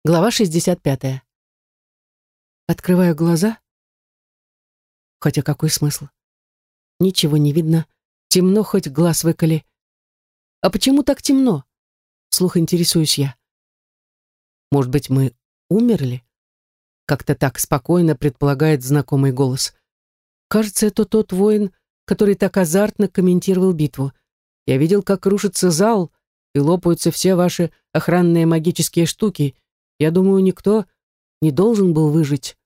Глава 65. Открываю глаза. Хотя какой смысл? Ничего не видно. Темно, хоть глаз выколи. А почему так темно? Вслух интересуюсь я. Может быть, мы умерли? Как-то так спокойно предполагает знакомый голос. Кажется, это тот воин, который так азартно комментировал битву. Я видел, как рушится зал и лопаются все ваши охранные магические штуки. Я думаю, никто не должен был выжить.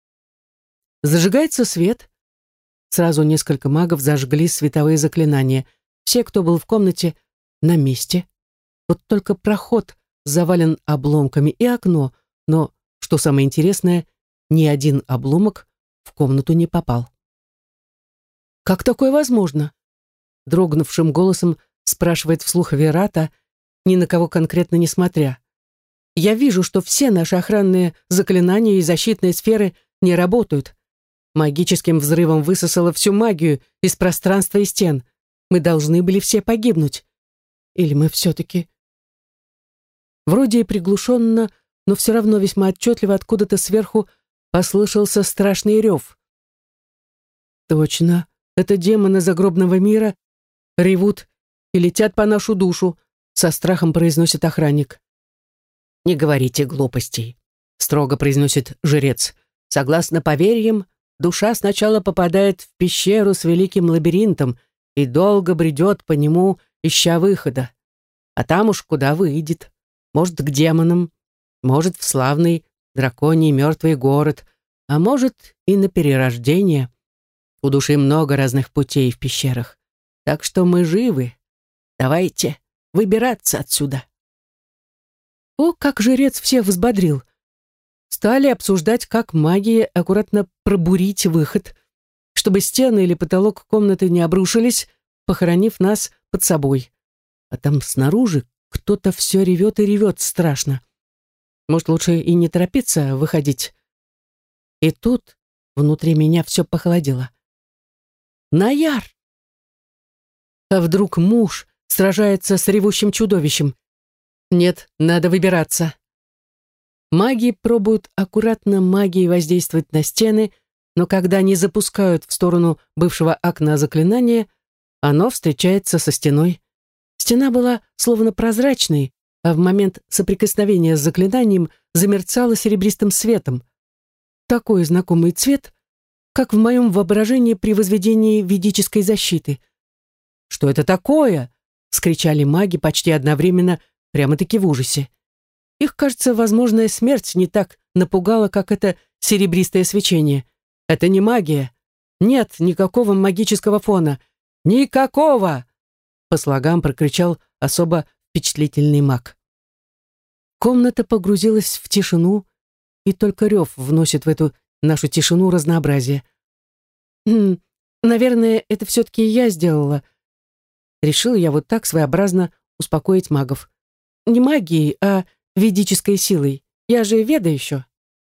Зажигается свет. Сразу несколько магов зажгли световые заклинания. Все, кто был в комнате, на месте. Вот только проход завален обломками и окно, но, что самое интересное, ни один обломок в комнату не попал. «Как такое возможно?» Дрогнувшим голосом спрашивает вслух Верата, ни на кого конкретно не смотря. «Я вижу, что все наши охранные заклинания и защитные сферы не работают. Магическим взрывом высосало всю магию из пространства и стен. Мы должны были все погибнуть. Или мы все-таки...» Вроде и приглушенно, но все равно весьма отчетливо откуда-то сверху послышался страшный рев. «Точно, это демоны загробного мира ревут и летят по нашу душу», со страхом произносит охранник. «Не говорите глупостей», строго произносит жрец. «Согласно поверьям, душа сначала попадает в пещеру с великим лабиринтом и долго бредет по нему, ища выхода. А там уж куда выйдет. Может, к демонам, может, в славный драконий мертвый город, а может, и на перерождение. У души много разных путей в пещерах. Так что мы живы. Давайте выбираться отсюда». О, как жрец всех взбодрил. Стали обсуждать, как магией аккуратно пробурить выход, чтобы стены или потолок комнаты не обрушились, похоронив нас под собой. А там снаружи кто-то все ревет и ревет страшно. Может, лучше и не торопиться выходить. И тут внутри меня все похолодело. Наяр! А вдруг муж сражается с ревущим чудовищем? Нет, надо выбираться. Маги пробуют аккуратно магией воздействовать на стены, но когда они запускают в сторону бывшего окна заклинания, оно встречается со стеной. Стена была словно прозрачной, а в момент соприкосновения с заклинанием замерцала серебристым светом. Такой знакомый цвет, как в моем воображении при возведении ведической защиты. «Что это такое?» — вскричали маги почти одновременно, прямо-таки в ужасе. Их, кажется, возможная смерть не так напугала, как это серебристое свечение. Это не магия. Нет никакого магического фона. Никакого! По слогам прокричал особо впечатлительный маг. Комната погрузилась в тишину, и только рев вносит в эту нашу тишину разнообразие. Наверное, это все-таки я сделала. Решила я вот так своеобразно успокоить магов. Не магией, а ведической силой. Я же веда еще.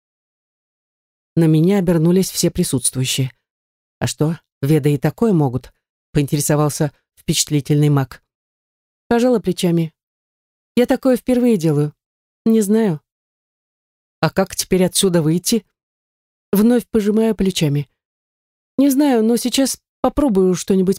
На меня обернулись все присутствующие. А что, веды и такое могут? Поинтересовался впечатлительный маг. Пожала плечами. Я такое впервые делаю. Не знаю. А как теперь отсюда выйти? Вновь пожимаю плечами. Не знаю, но сейчас попробую что-нибудь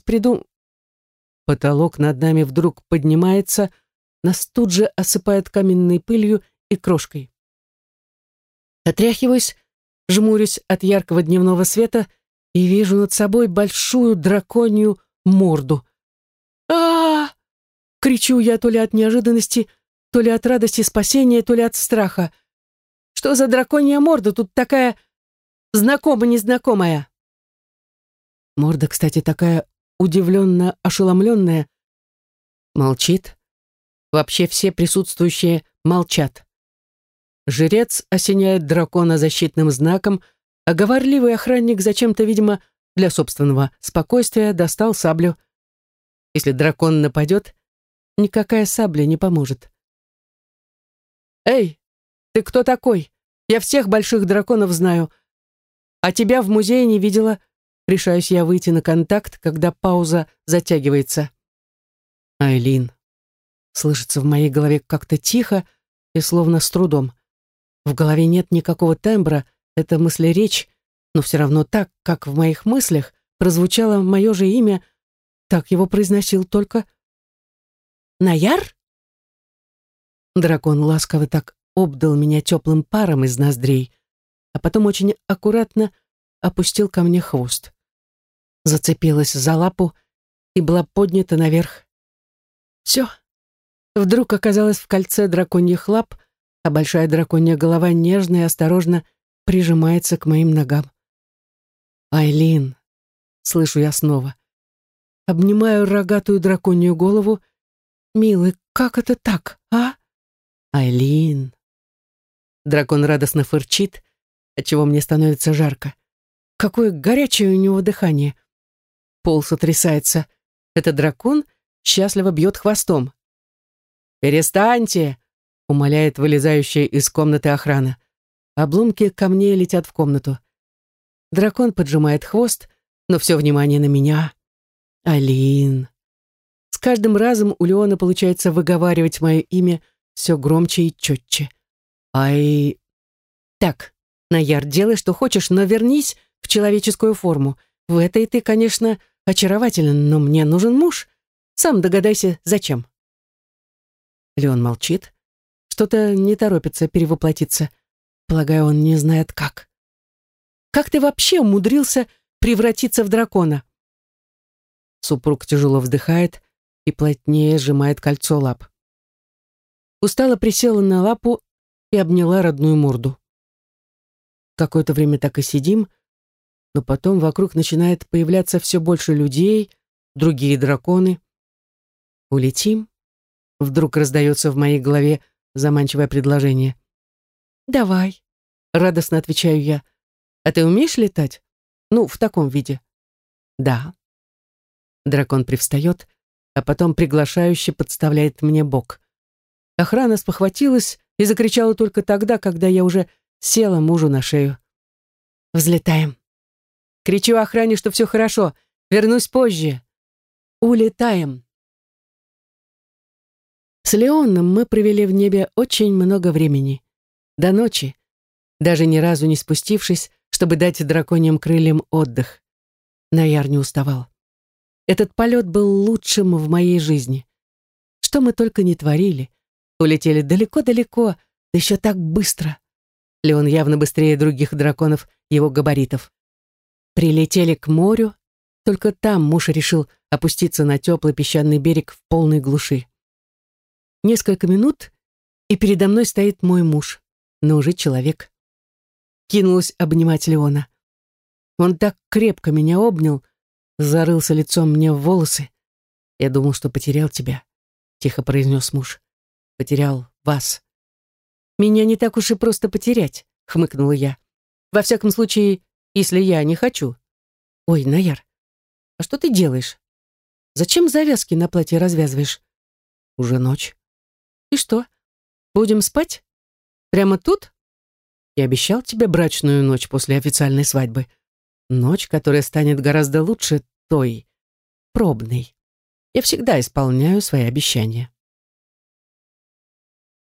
Потолок над нами вдруг поднимается, нас тут же осыпает каменной пылью и крошкой. Отряхиваюсь, жмурюсь от яркого дневного света и вижу над собой большую драконью морду. а Кричу я то ли от неожиданности, то ли от радости спасения, то ли от страха. Что за драконья морда тут такая знакомо-незнакомая? Морда, кстати, такая удивленно ошеломленная. Молчит. Вообще все присутствующие молчат. Жрец осеняет дракона защитным знаком, а говорливый охранник зачем-то, видимо, для собственного спокойствия достал саблю. Если дракон нападет, никакая сабля не поможет. «Эй, ты кто такой? Я всех больших драконов знаю, а тебя в музее не видела». Решаюсь я выйти на контакт, когда пауза затягивается. «Айлин», слышится в моей голове как-то тихо и словно с трудом. В голове нет никакого тембра, это мысли-речь, но все равно так, как в моих мыслях, прозвучало мое же имя, так его произносил только Наяр? Дракон ласково так обдал меня теплым паром из ноздрей, а потом очень аккуратно опустил ко мне хвост. Зацепилась за лапу и была поднята наверх. Все. Вдруг оказалась в кольце драконьих лап, а большая драконья голова нежно и осторожно прижимается к моим ногам. «Айлин!» — слышу я снова. Обнимаю рогатую драконью голову. «Милый, как это так, а?» «Айлин!» Дракон радостно фырчит, отчего мне становится жарко. Какое горячее у него дыхание. Пол сотрясается. Этот дракон счастливо бьет хвостом. «Перестаньте!» — умоляет вылезающая из комнаты охрана. Обломки камней летят в комнату. Дракон поджимает хвост, но все внимание на меня. «Айлин!» С каждым разом у Леона получается выговаривать мое имя все громче и четче. «Ай...» «Так, Наяр, делай, что хочешь, но вернись в человеческую форму. В этой ты, конечно, очарователен, но мне нужен муж. Сам догадайся, зачем». Леон молчит. Что-то не торопится перевоплотиться. Полагаю, он не знает как. «Как ты вообще умудрился превратиться в дракона?» Супруг тяжело вздыхает и плотнее сжимает кольцо лап. Устало присела на лапу и обняла родную морду. Какое-то время так и сидим, но потом вокруг начинает появляться все больше людей, другие драконы. «Улетим?» Вдруг раздается в моей голове заманчивое предложение. «Давай», — радостно отвечаю я. «А ты умеешь летать? Ну, в таком виде?» «Да». Дракон привстает, а потом приглашающе подставляет мне бок. Охрана спохватилась и закричала только тогда, когда я уже села мужу на шею. «Взлетаем». Кричу охране, что все хорошо, вернусь позже. «Улетаем». С Леоном мы провели в небе очень много времени. До ночи, даже ни разу не спустившись, чтобы дать драконьим крыльям отдых. Наяр не уставал. Этот полет был лучшим в моей жизни. Что мы только не творили. Улетели далеко-далеко, да еще так быстро. Леон явно быстрее других драконов его габаритов. Прилетели к морю, только там муж решил опуститься на теплый песчаный берег в полной глуши. Несколько минут, и передо мной стоит мой муж, но уже человек. Кинулась обнимать Леона. Он так крепко меня обнял, зарылся лицом мне в волосы. «Я думал, что потерял тебя», — тихо произнес муж. «Потерял вас». «Меня не так уж и просто потерять», — хмыкнула я. «Во всяком случае, если я не хочу». «Ой, Наяр, а что ты делаешь? Зачем завязки на платье развязываешь?» «Уже ночь». «И что, будем спать? Прямо тут?» «Я обещал тебе брачную ночь после официальной свадьбы. Ночь, которая станет гораздо лучше той, пробной. Я всегда исполняю свои обещания».